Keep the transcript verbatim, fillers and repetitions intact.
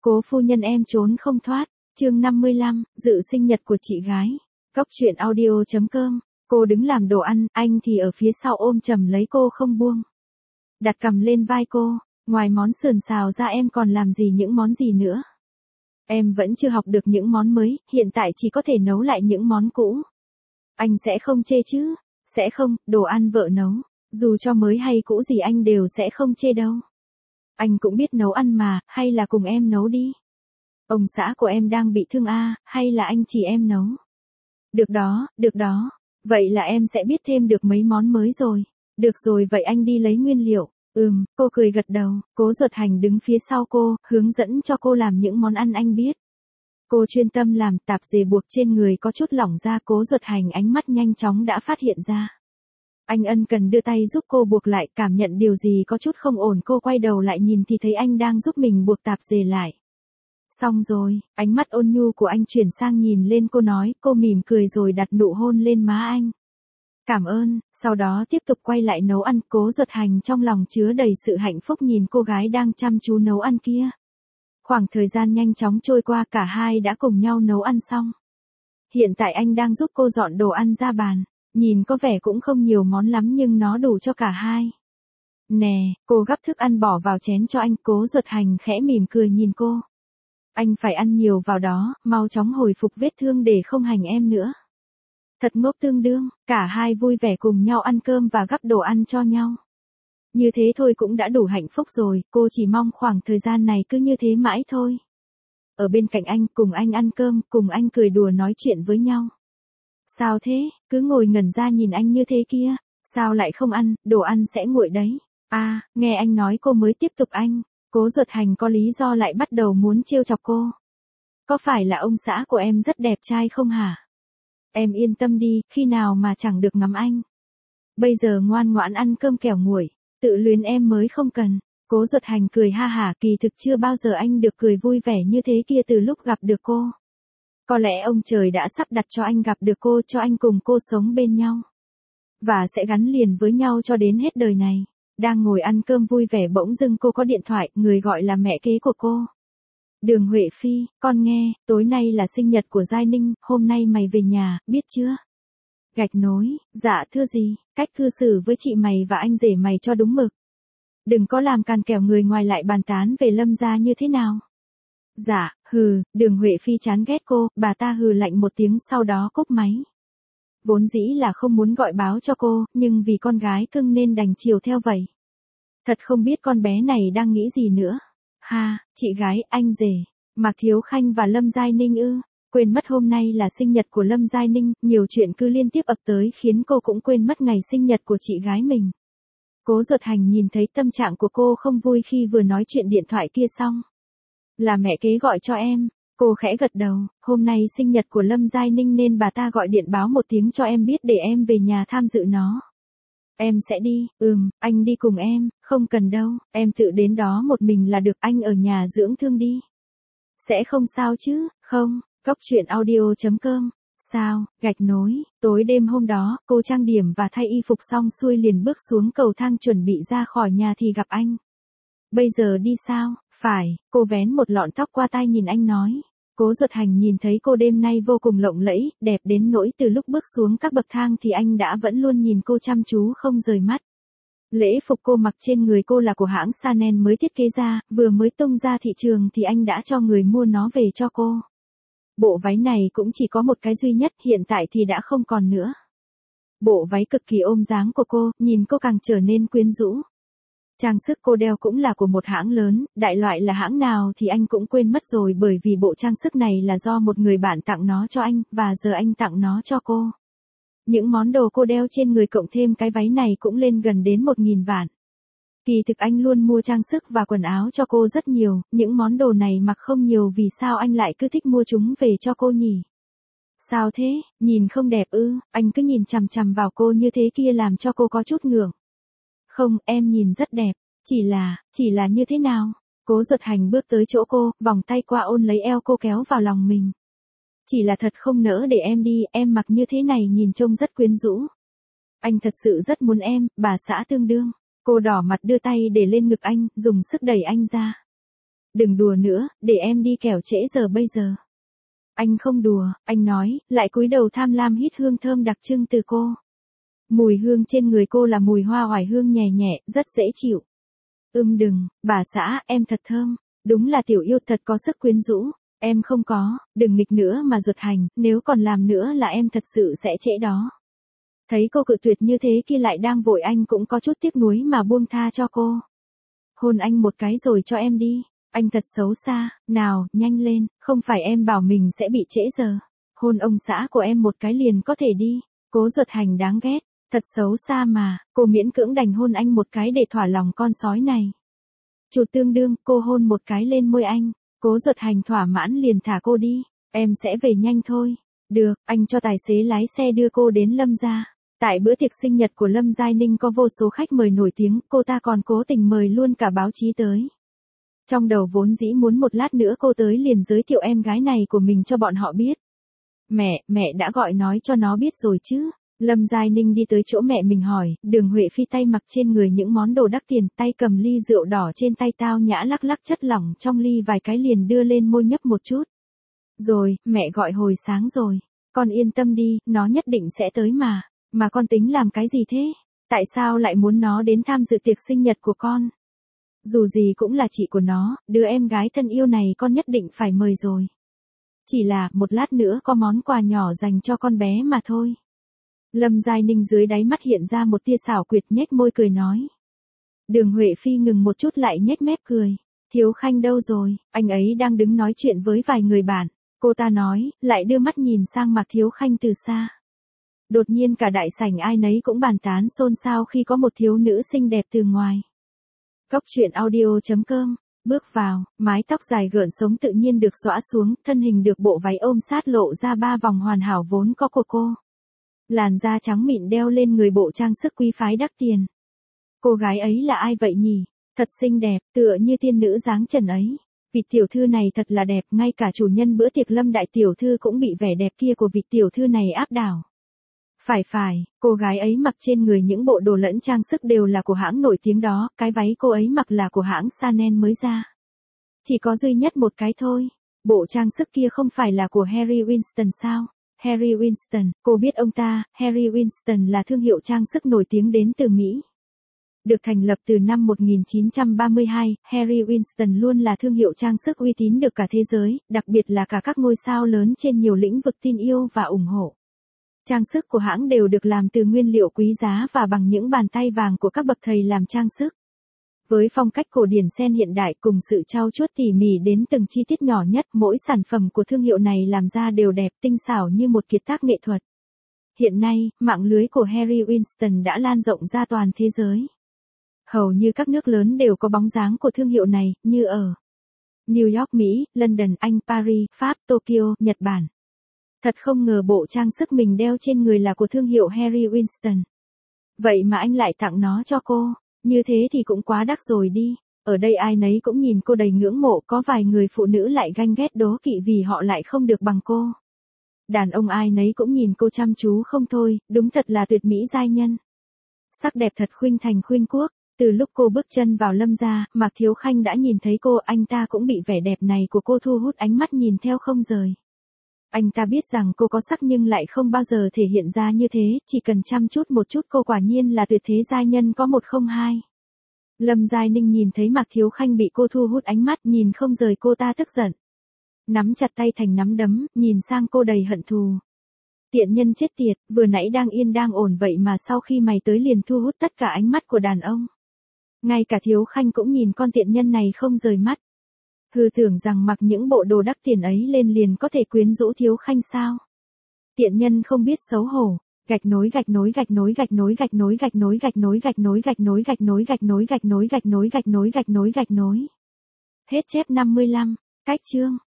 Cố phu nhân em trốn không thoát. Chương năm mươi lăm, dự sinh nhật của chị gái. Cốc truyện audio chấm com. Cô đứng làm đồ ăn, anh thì ở phía sau ôm chầm lấy cô không buông. Đặt cằm lên vai cô, ngoài món sườn xào ra em còn làm gì những món gì nữa? Em vẫn chưa học được những món mới, hiện tại chỉ có thể nấu lại những món cũ. Anh sẽ không chê chứ? Sẽ không, đồ ăn vợ nấu, dù cho mới hay cũ gì anh đều sẽ không chê đâu. Anh cũng biết nấu ăn mà, hay là cùng em nấu đi. Ông xã của em đang bị thương à, hay là anh chỉ em nấu? Được đó, được đó. Vậy là em sẽ biết thêm được mấy món mới rồi. Được rồi, vậy anh đi lấy nguyên liệu. Ừm, cô cười gật đầu, Cố Duật Hành đứng phía sau cô, hướng dẫn cho cô làm những món ăn anh biết. Cô chuyên tâm làm, tạp dề buộc trên người có chút lỏng ra, Cố Duật Hành ánh mắt nhanh chóng đã phát hiện ra. Anh ân cần đưa tay giúp cô buộc lại, cảm nhận điều gì có chút không ổn, cô quay đầu lại nhìn thì thấy anh đang giúp mình buộc tạp dề lại. Xong rồi, ánh mắt ôn nhu của anh chuyển sang nhìn lên cô nói, cô mỉm cười rồi đặt nụ hôn lên má anh. Cảm ơn, sau đó tiếp tục quay lại nấu ăn, Cố Duật Hành trong lòng chứa đầy sự hạnh phúc nhìn cô gái đang chăm chú nấu ăn kia. Khoảng thời gian nhanh chóng trôi qua, cả hai đã cùng nhau nấu ăn xong. Hiện tại anh đang giúp cô dọn đồ ăn ra bàn, nhìn có vẻ cũng không nhiều món lắm nhưng nó đủ cho cả hai. Nè, cô gắp thức ăn bỏ vào chén cho anh, Cố Duật Hành khẽ mỉm cười nhìn cô. Anh phải ăn nhiều vào đó, mau chóng hồi phục vết thương để không hành em nữa. Thật ngốc tương đương, cả hai vui vẻ cùng nhau ăn cơm và gắp đồ ăn cho nhau. Như thế thôi cũng đã đủ hạnh phúc rồi, cô chỉ mong khoảng thời gian này cứ như thế mãi thôi. Ở bên cạnh anh, cùng anh ăn cơm, cùng anh cười đùa nói chuyện với nhau. Sao thế, cứ ngồi ngẩn ra nhìn anh như thế kia, sao lại không ăn, đồ ăn sẽ nguội đấy. À, nghe anh nói cô mới tiếp tục anh, Cố Duật Hành có lý do lại bắt đầu muốn trêu chọc cô. Có phải là ông xã của em rất đẹp trai không hả? Em yên tâm đi, khi nào mà chẳng được ngắm anh. Bây giờ ngoan ngoãn ăn cơm kẻo nguội, tự luyến em mới không cần. Cố Duật Hành cười ha hả, kỳ thực chưa bao giờ anh được cười vui vẻ như thế kia từ lúc gặp được cô. Có lẽ ông trời đã sắp đặt cho anh gặp được cô, cho anh cùng cô sống bên nhau. Và sẽ gắn liền với nhau cho đến hết đời này. Đang ngồi ăn cơm vui vẻ bỗng dưng cô có điện thoại, người gọi là mẹ kế của cô. Đường Huệ Phi, con nghe, tối nay là sinh nhật của Giai Ninh, hôm nay mày về nhà, biết chưa? Gạch nối, dạ thưa gì, cách cư xử với chị mày và anh rể mày cho đúng mực. Đừng có làm càn kèo người ngoài lại bàn tán về Lâm gia như thế nào. Dạ, hừ, Đường Huệ Phi chán ghét cô, bà ta hừ lạnh một tiếng sau đó cúp máy. Vốn dĩ là không muốn gọi báo cho cô, nhưng vì con gái cưng nên đành chiều theo vậy. Thật không biết con bé này đang nghĩ gì nữa. Ha, chị gái, anh rể, Mạc Thiếu Khanh và Lâm Giai Ninh ư, quên mất hôm nay là sinh nhật của Lâm Giai Ninh, nhiều chuyện cứ liên tiếp ập tới khiến cô cũng quên mất ngày sinh nhật của chị gái mình. Cố Duật Hành nhìn thấy tâm trạng của cô không vui khi vừa nói chuyện điện thoại kia xong. Là mẹ kế gọi cho em, cô khẽ gật đầu, hôm nay sinh nhật của Lâm Giai Ninh nên bà ta gọi điện báo một tiếng cho em biết để em về nhà tham dự nó. Em sẽ đi, ừm, anh đi cùng em, không cần đâu, em tự đến đó một mình là được, anh ở nhà dưỡng thương đi. Sẽ không sao chứ, không, cốc truyện audio chấm com, sao, gạch nối, tối đêm hôm đó, cô trang điểm và thay y phục xong xuôi liền bước xuống cầu thang chuẩn bị ra khỏi nhà thì gặp anh. Bây giờ đi sao, phải, cô vén một lọn tóc qua tai nhìn anh nói. Cố Duật Hành nhìn thấy cô đêm nay vô cùng lộng lẫy, đẹp đến nỗi từ lúc bước xuống các bậc thang thì anh đã vẫn luôn nhìn cô chăm chú không rời mắt. Lễ phục cô mặc trên người cô là của hãng Chanel mới thiết kế ra, vừa mới tung ra thị trường thì anh đã cho người mua nó về cho cô. Bộ váy này cũng chỉ có một cái duy nhất, hiện tại thì đã không còn nữa. Bộ váy cực kỳ ôm dáng của cô, nhìn cô càng trở nên quyến rũ. Trang sức cô đeo cũng là của một hãng lớn, đại loại là hãng nào thì anh cũng quên mất rồi bởi vì bộ trang sức này là do một người bạn tặng nó cho anh, và giờ anh tặng nó cho cô. Những món đồ cô đeo trên người cộng thêm cái váy này cũng lên gần đến một nghìn vạn. Kỳ thực anh luôn mua trang sức và quần áo cho cô rất nhiều, những món đồ này mặc không nhiều vì sao anh lại cứ thích mua chúng về cho cô nhỉ? Sao thế, nhìn không đẹp ư, anh cứ nhìn chằm chằm vào cô như thế kia làm cho cô có chút ngượng. Không, em nhìn rất đẹp, chỉ là, chỉ là như thế nào? Cố Duật Hành bước tới chỗ cô, vòng tay qua ôn lấy eo cô kéo vào lòng mình. Chỉ là thật không nỡ để em đi, em mặc như thế này nhìn trông rất quyến rũ. Anh thật sự rất muốn em, bà xã tương đương. Cô đỏ mặt đưa tay để lên ngực anh, dùng sức đẩy anh ra. Đừng đùa nữa, để em đi kẻo trễ giờ bây giờ. Anh không đùa, anh nói, lại cúi đầu tham lam hít hương thơm đặc trưng từ cô. Mùi hương trên người cô là mùi hoa oải hương nhẹ nhẹ, rất dễ chịu. Ưm đừng, bà xã, em thật thơm. Đúng là tiểu yêu thật có sức quyến rũ. Em không có, đừng nghịch nữa mà ruột hành, nếu còn làm nữa là em thật sự sẽ trễ đó. Thấy cô cự tuyệt như thế kia lại đang vội, anh cũng có chút tiếc nuối mà buông tha cho cô. Hôn anh một cái rồi cho em đi. Anh thật xấu xa, nào, nhanh lên, không phải em bảo mình sẽ bị trễ giờ. Hôn ông xã của em một cái liền có thể đi. Cố ruột hành đáng ghét, thật xấu xa mà, cô miễn cưỡng đành hôn anh một cái để thỏa lòng con sói này. Chủ tương đương, cô hôn một cái lên môi anh. Cố ruột hành thỏa mãn liền thả cô đi. Em sẽ về nhanh thôi. Được, anh cho tài xế lái xe đưa cô đến Lâm gia. Tại bữa tiệc sinh nhật của Lâm Giai Ninh có vô số khách mời nổi tiếng, cô ta còn cố tình mời luôn cả báo chí tới. Trong đầu vốn dĩ muốn một lát nữa cô tới liền giới thiệu em gái này của mình cho bọn họ biết. Mẹ, mẹ đã gọi nói cho nó biết rồi chứ. Lâm Giai Ninh đi tới chỗ mẹ mình hỏi, Đường Huệ Phi tay mặc trên người những món đồ đắt tiền, tay cầm ly rượu đỏ trên tay tao nhã lắc lắc chất lỏng trong ly vài cái liền đưa lên môi nhấp một chút. Rồi, mẹ gọi hồi sáng rồi. Con yên tâm đi, nó nhất định sẽ tới mà. Mà con tính làm cái gì thế? Tại sao lại muốn nó đến tham dự tiệc sinh nhật của con? Dù gì cũng là chị của nó, đứa em gái thân yêu này con nhất định phải mời rồi. Chỉ là, một lát nữa có món quà nhỏ dành cho con bé mà thôi. Lâm Giai Ninh dưới đáy mắt hiện ra một tia xảo quyệt, nhếch môi cười nói. Đường Huệ Phi ngừng một chút lại nhếch mép cười. Thiếu Khanh đâu rồi? Anh ấy đang đứng nói chuyện với vài người bạn. Cô ta nói, lại đưa mắt nhìn sang Mạc Thiếu Khanh từ xa. Đột nhiên cả đại sảnh ai nấy cũng bàn tán xôn xao khi có một thiếu nữ xinh đẹp từ ngoài. Cốc truyện audio chấm com, bước vào, mái tóc dài gợn sống tự nhiên được xõa xuống, thân hình được bộ váy ôm sát lộ ra ba vòng hoàn hảo vốn có của cô. Làn da trắng mịn đeo lên người bộ trang sức quý phái đắt tiền. Cô gái ấy là ai vậy nhỉ? Thật xinh đẹp, tựa như tiên nữ dáng trần ấy. Vị tiểu thư này thật là đẹp, ngay cả chủ nhân bữa tiệc Lâm đại tiểu thư cũng bị vẻ đẹp kia của vị tiểu thư này áp đảo. Phải phải, cô gái ấy mặc trên người những bộ đồ lẫn trang sức đều là của hãng nổi tiếng đó, cái váy cô ấy mặc là của hãng Chanel mới ra. Chỉ có duy nhất một cái thôi. Bộ trang sức kia không phải là của Harry Winston sao? Harry Winston, cô biết ông ta, Harry Winston là thương hiệu trang sức nổi tiếng đến từ Mỹ. Được thành lập từ năm một nghìn chín trăm ba mươi hai, Harry Winston luôn là thương hiệu trang sức uy tín được cả thế giới, đặc biệt là cả các ngôi sao lớn trên nhiều lĩnh vực tin yêu và ủng hộ. Trang sức của hãng đều được làm từ nguyên liệu quý giá và bằng những bàn tay vàng của các bậc thầy làm trang sức. Với phong cách cổ điển xen hiện đại cùng sự trau chuốt tỉ mỉ đến từng chi tiết nhỏ nhất, mỗi sản phẩm của thương hiệu này làm ra đều đẹp tinh xảo như một kiệt tác nghệ thuật. Hiện nay, mạng lưới của Harry Winston đã lan rộng ra toàn thế giới. Hầu như các nước lớn đều có bóng dáng của thương hiệu này, như ở New York, Mỹ, London, Anh, Paris, Pháp, Tokyo, Nhật Bản. Thật không ngờ bộ trang sức mình đeo trên người là của thương hiệu Harry Winston. Vậy mà anh lại tặng nó cho cô, như thế thì cũng quá đắt rồi đi. Ở đây ai nấy cũng nhìn cô đầy ngưỡng mộ, có vài người phụ nữ lại ganh ghét đố kỵ vì họ lại không được bằng cô. Đàn ông ai nấy cũng nhìn cô chăm chú không thôi, đúng thật là tuyệt mỹ giai nhân. Sắc đẹp thật khuynh thành khuynh quốc. Từ lúc cô bước chân vào Lâm gia, Mạc Thiếu Khanh đã nhìn thấy cô, anh ta cũng bị vẻ đẹp này của cô thu hút ánh mắt nhìn theo không rời. Anh ta biết rằng cô có sắc nhưng lại không bao giờ thể hiện ra như thế, chỉ cần chăm chút một chút cô quả nhiên là tuyệt thế giai nhân có một không hai. Lâm Giai Ninh nhìn thấy Mạc Thiếu Khanh bị cô thu hút ánh mắt, nhìn không rời, cô ta tức giận. Nắm chặt tay thành nắm đấm, nhìn sang cô đầy hận thù. Tiện nhân chết tiệt, vừa nãy đang yên đang ổn vậy mà sau khi mày tới liền thu hút tất cả ánh mắt của đàn ông. Ngay cả Thiếu Khanh cũng nhìn con tiện nhân này không rời mắt. Hư tưởng rằng mặc những bộ đồ đắt tiền ấy lên liền có thể quyến rũ Thiếu Khanh sao? Tiện nhân không biết xấu hổ. Gạch nối gạch nối gạch nối gạch nối gạch nối gạch nối gạch nối gạch nối gạch nối gạch nối gạch nối gạch nối gạch nối gạch nối gạch nối gạch nối. Hết chép năm mươi lăm. Cách chương.